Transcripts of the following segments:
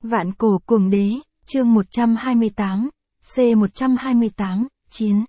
Vạn cổ cuồng đế, chương 128, C128, Chiến.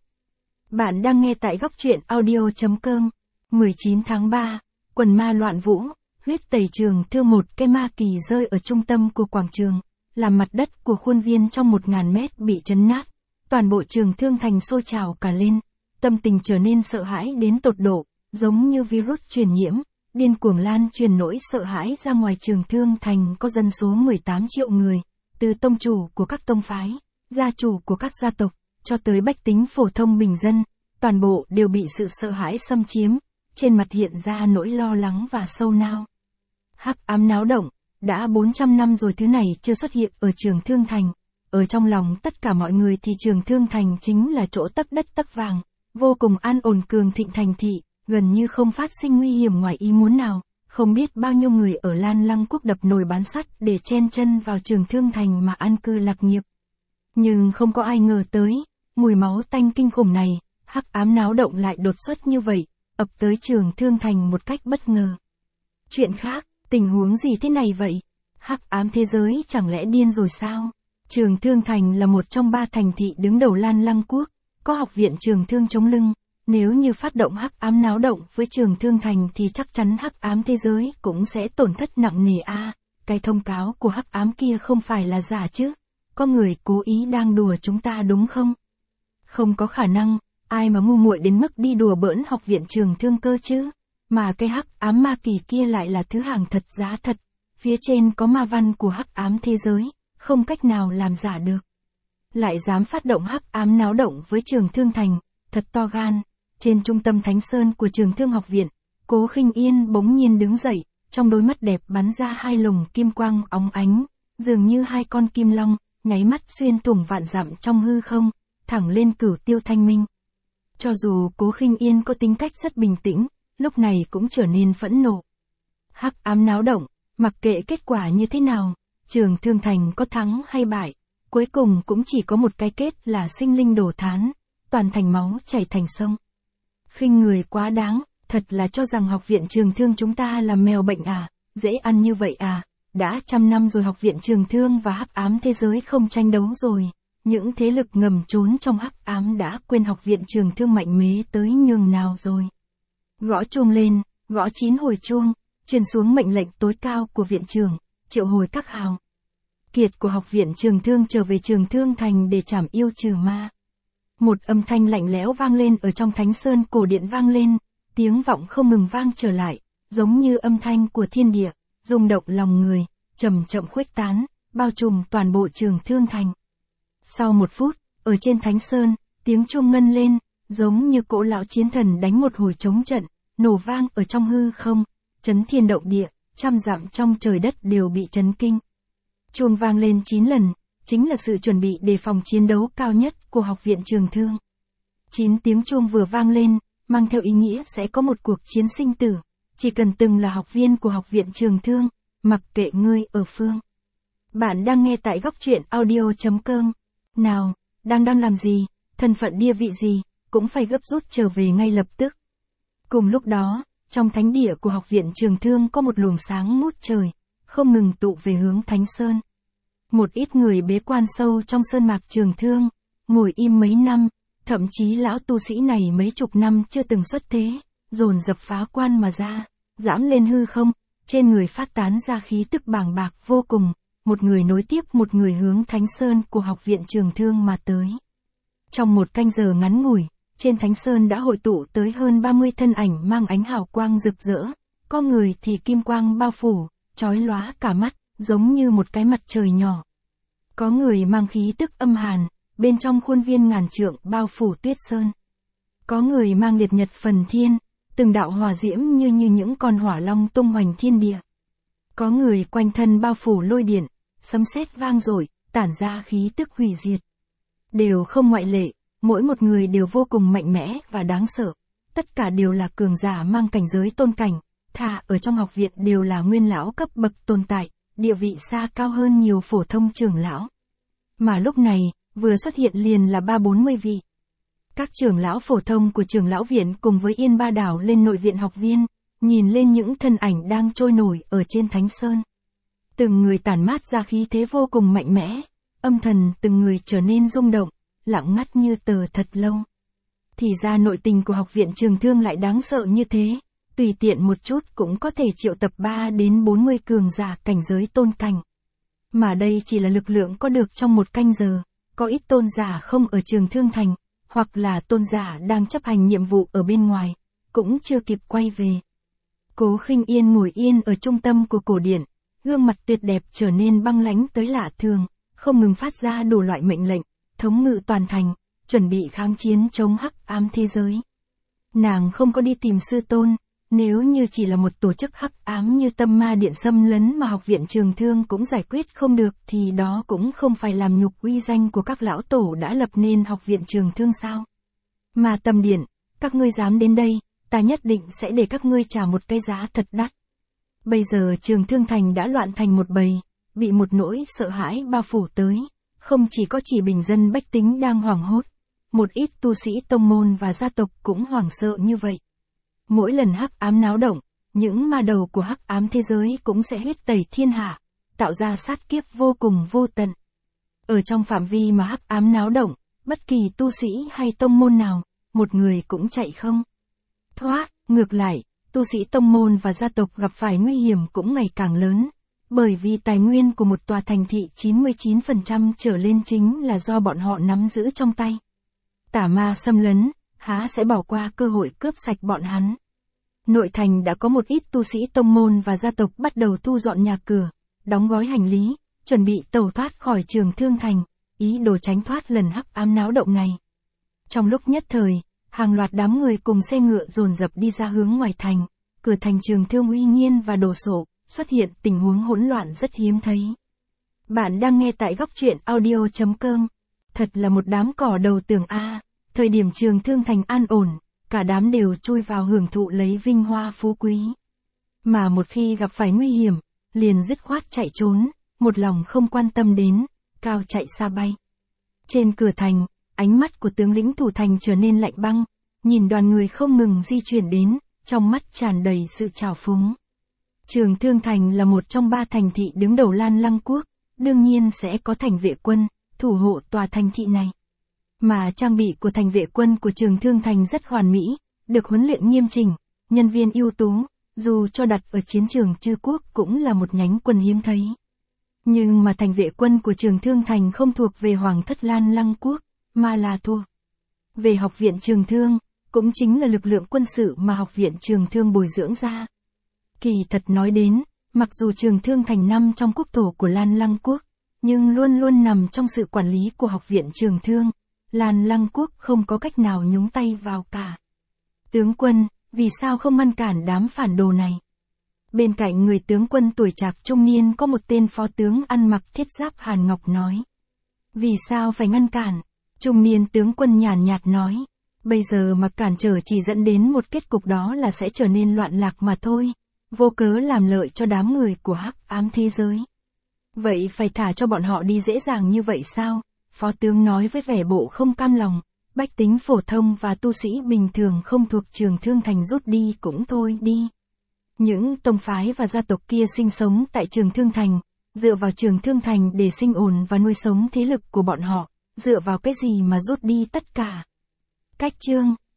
Bạn đang nghe tại góc truyện audio.com. 19 tháng 3, quần ma loạn vũ, huyết tẩy trường thương, một cái ma kỳ rơi ở trung tâm của quảng trường, làm mặt đất của khuôn viên trong 1000 mét bị chấn nát. Toàn bộ Trường Thương Thành sôi trào cả lên, tâm tình trở nên sợ hãi đến tột độ, giống như virus truyền nhiễm, điên cuồng lan truyền nỗi sợ hãi ra ngoài. Trường Thương Thành có dân số 18 triệu người, từ tông chủ của các tông phái, gia chủ của các gia tộc, cho tới bách tính phổ thông bình dân, toàn bộ đều bị sự sợ hãi xâm chiếm, trên mặt hiện ra nỗi lo lắng và sâu nao. Hắc ám náo động, đã 400 năm rồi thứ này chưa xuất hiện ở Trường Thương Thành. Ở trong lòng tất cả mọi người thì Trường Thương Thành chính là chỗ tấc đất tấc vàng, vô cùng an ổn cường thịnh thành thị, gần như không phát sinh nguy hiểm ngoài ý muốn nào. Không biết bao nhiêu người ở Lan Lăng Quốc đập nồi bán sắt để chen chân vào Trường Thương Thành mà an cư lạc nghiệp. Nhưng không có ai ngờ tới, mùi máu tanh kinh khủng này, hắc ám náo động lại đột xuất như vậy, ập tới Trường Thương Thành một cách bất ngờ. Chuyện khác, tình huống gì thế này vậy? Hắc ám thế giới chẳng lẽ điên rồi sao? Trường Thương Thành là một trong 3 thành thị đứng đầu Lan Lăng Quốc, có học viện Trường Thương chống lưng. Nếu như phát động hắc ám náo động với Trường Thương Thành thì chắc chắn hắc ám thế giới cũng sẽ tổn thất nặng nề a. Cái thông cáo của hắc ám kia không phải là giả chứ? Có người cố ý đang đùa chúng ta đúng không? Không có khả năng, ai mà ngu muội đến mức đi đùa bỡn học viện Trường Thương cơ chứ? Mà cái hắc ám ma kỳ kia lại là thứ hàng thật giá thật, phía trên có ma văn của hắc ám thế giới, không cách nào làm giả được. Lại dám phát động hắc ám náo động với Trường Thương Thành, thật to gan. Trên trung tâm Thánh Sơn của Trường Thương học viện, Cố Khinh Yên bỗng nhiên đứng dậy, trong đôi mắt đẹp bắn ra 2 lồng kim quang óng ánh, dường như 2 con kim long, nháy mắt xuyên thủng vạn dặm trong hư không, thẳng lên Cửu Tiêu Thanh Minh. Cho dù Cố Khinh Yên có tính cách rất bình tĩnh, lúc này cũng trở nên phẫn nộ. Hắc ám náo động, mặc kệ kết quả như thế nào, Trường Thương Thành có thắng hay bại, cuối cùng cũng chỉ có một cái kết là sinh linh đổ thán, toàn thành máu chảy thành sông. Khinh người quá đáng, thật là cho rằng học viện Trường Thương chúng ta là mèo bệnh à, dễ ăn như vậy à, đã 100 năm rồi học viện Trường Thương và hắc ám thế giới không tranh đấu rồi, những thế lực ngầm trốn trong hắc ám đã quên học viện Trường Thương mạnh mẽ tới nhường nào rồi. Gõ chuông lên, gõ 9 hồi chuông, truyền xuống mệnh lệnh tối cao của viện trưởng, triệu hồi các hào kiệt của học viện Trường Thương trở về Trường Thương Thành để trảm yêu trừ ma. Một âm thanh lạnh lẽo vang lên ở trong Thánh Sơn cổ điện vang lên, tiếng vọng không ngừng vang trở lại, giống như âm thanh của thiên địa, rung động lòng người, chậm chậm khuếch tán, bao trùm toàn bộ Trường Thương Thành. Sau 1 phút, ở trên Thánh Sơn, tiếng chuông ngân lên, giống như cỗ lão chiến thần đánh một hồi trống trận, nổ vang ở trong hư không, chấn thiên động địa, 100 dặm trong trời đất đều bị chấn kinh. Chuông vang lên 9 lần, chính là sự chuẩn bị đề phòng chiến đấu cao nhất của học viện Trường Thương. 9 tiếng chuông vừa vang lên, mang theo ý nghĩa sẽ có một cuộc chiến sinh tử, chỉ cần từng là học viên của học viện Trường Thương, mặc kệ ngươi ở phương. Bạn đang nghe tại góc truyện audio.com. Nào, đang làm gì, thân phận địa vị gì, cũng phải gấp rút trở về ngay lập tức. Cùng lúc đó, trong thánh địa của học viện Trường Thương có một luồng sáng ngút trời, không ngừng tụ về hướng Thánh Sơn. Một ít người bế quan sâu trong sơn mạc Trường Thương, ngồi im mấy năm, thậm chí lão tu sĩ này mấy chục năm chưa từng xuất thế, dồn dập phá quan mà ra, giãm lên hư không, trên người phát tán ra khí tức bàng bạc vô cùng, một người nối tiếp một người hướng Thánh Sơn của học viện Trường Thương mà tới. Trong 1 canh giờ ngắn ngủi, trên Thánh Sơn đã hội tụ tới hơn 30 thân ảnh mang ánh hào quang rực rỡ, có người thì kim quang bao phủ, chói lóa cả mắt, giống như một cái mặt trời nhỏ. Có người mang khí tức âm hàn, bên trong khuôn viên ngàn trượng bao phủ tuyết sơn. Có người mang liệt nhật phần thiên, từng đạo hỏa diễm như những con hỏa long tung hoành thiên địa. Có người quanh thân bao phủ lôi điện, sấm sét vang dội, tản ra khí tức hủy diệt. Đều không ngoại lệ, mỗi một người đều vô cùng mạnh mẽ và đáng sợ. Tất cả đều là cường giả mang cảnh giới tôn cảnh, thà ở trong học viện đều là nguyên lão cấp bậc tồn tại, địa vị xa cao hơn nhiều phổ thông trưởng lão. Mà lúc này, vừa xuất hiện liền là 30-40 vị. Các trưởng lão phổ thông của trưởng lão viện cùng với Yên Ba Đảo lên nội viện học viên, nhìn lên những thân ảnh đang trôi nổi ở trên Thánh Sơn. Từng người tản mát ra khí thế vô cùng mạnh mẽ, âm thần từng người trở nên rung động, lặng ngắt như tờ thật lâu. Thì ra nội tình của học viện Trường Thương lại đáng sợ như thế, tùy tiện một chút cũng có thể triệu tập 3 đến 40 cường giả cảnh giới tôn cảnh. Mà đây chỉ là lực lượng có được trong một canh giờ, có ít tôn giả không ở Trường Thương Thành, hoặc là tôn giả đang chấp hành nhiệm vụ ở bên ngoài, cũng chưa kịp quay về. Cố Khinh Yên ngồi yên ở trung tâm của cổ điện, gương mặt tuyệt đẹp trở nên băng lãnh tới lạ thường, không ngừng phát ra đủ loại mệnh lệnh, thống ngự toàn thành, chuẩn bị kháng chiến chống hắc ám thế giới. Nàng không có đi tìm sư tôn, nếu như chỉ là một tổ chức hắc ám như Tâm Ma Điện xâm lấn mà học viện Trường Thương cũng giải quyết không được thì đó cũng không phải làm nhục uy danh của các lão tổ đã lập nên học viện Trường Thương sao. Mà Tâm Điện, các ngươi dám đến đây, ta nhất định sẽ để các ngươi trả một cái giá thật đắt. Bây giờ Trường Thương Thành đã loạn thành một bầy, bị một nỗi sợ hãi bao phủ tới, không chỉ có chỉ bình dân bách tính đang hoảng hốt, một ít tu sĩ tông môn và gia tộc cũng hoảng sợ như vậy. Mỗi lần hắc ám náo động, những ma đầu của hắc ám thế giới cũng sẽ huyết tẩy thiên hạ, tạo ra sát kiếp vô cùng vô tận. Ở trong phạm vi mà hắc ám náo động, bất kỳ tu sĩ hay tông môn nào, một người cũng chạy không thoát, ngược lại, tu sĩ tông môn và gia tộc gặp phải nguy hiểm cũng ngày càng lớn, bởi vì tài nguyên của một tòa thành thị 99% trở lên chính là do bọn họ nắm giữ trong tay. Tà ma xâm lấn, há sẽ bỏ qua cơ hội cướp sạch bọn hắn. Nội thành đã có một ít tu sĩ tông môn và gia tộc bắt đầu thu dọn nhà cửa, đóng gói hành lý, chuẩn bị tẩu thoát khỏi Trường Thương Thành, ý đồ tránh thoát lần hắc ám náo động này. Trong lúc nhất thời, hàng loạt đám người cùng xe ngựa dồn dập đi ra hướng ngoài thành, cửa thành Trường Thương uy nghiêm và đồ sộ, xuất hiện tình huống hỗn loạn rất hiếm thấy. Bạn đang nghe tại góc truyện audio.com. Thật là một đám cỏ đầu tường a. Thời điểm Trường Thương Thành an ổn, cả đám đều chui vào hưởng thụ lấy vinh hoa phú quý. Mà một khi gặp phải nguy hiểm, liền dứt khoát chạy trốn, một lòng không quan tâm đến, cao chạy xa bay. Trên cửa thành, ánh mắt của tướng lĩnh thủ thành trở nên lạnh băng, nhìn đoàn người không ngừng di chuyển đến, trong mắt tràn đầy sự trào phúng. Trường Thương Thành là một trong 3 thành thị đứng đầu Lan Lăng Quốc, đương nhiên sẽ có thành vệ quân, thủ hộ tòa thành thị này. Mà trang bị của thành vệ quân của Trường Thương Thành rất hoàn mỹ, được huấn luyện nghiêm chỉnh, nhân viên ưu tú, dù cho đặt ở chiến trường Trư Quốc cũng là một nhánh quân hiếm thấy. Nhưng mà thành vệ quân của Trường Thương Thành không thuộc về Hoàng thất Lan Lăng Quốc, mà là thuộc về học viện Trường Thương, cũng chính là lực lượng quân sự mà học viện Trường Thương bồi dưỡng ra. Kỳ thật nói đến, mặc dù Trường Thương Thành nằm trong quốc thổ của Lan Lăng Quốc, nhưng luôn luôn nằm trong sự quản lý của học viện Trường Thương. Lan Lăng Quốc không có cách nào nhúng tay vào cả. Tướng quân, vì sao không ngăn cản đám phản đồ này? Bên cạnh người tướng quân tuổi trạc trung niên có một tên phó tướng ăn mặc thiết giáp hàn ngọc nói. Vì sao phải ngăn cản? Trung niên tướng quân nhàn nhạt nói. Bây giờ mà cản trở chỉ dẫn đến một kết cục đó là sẽ trở nên loạn lạc mà thôi. Vô cớ làm lợi cho đám người của hắc ám thế giới. Vậy phải thả cho bọn họ đi dễ dàng như vậy sao? Phó tướng nói với vẻ bộ không cam lòng, bách tính phổ thông và tu sĩ bình thường không thuộc Trường Thương Thành rút đi cũng thôi đi. Những tông phái và gia tộc kia sinh sống tại Trường Thương Thành, dựa vào Trường Thương Thành để sinh ồn và nuôi sống thế lực của bọn họ, dựa vào cái gì mà rút đi tất cả. Cách chương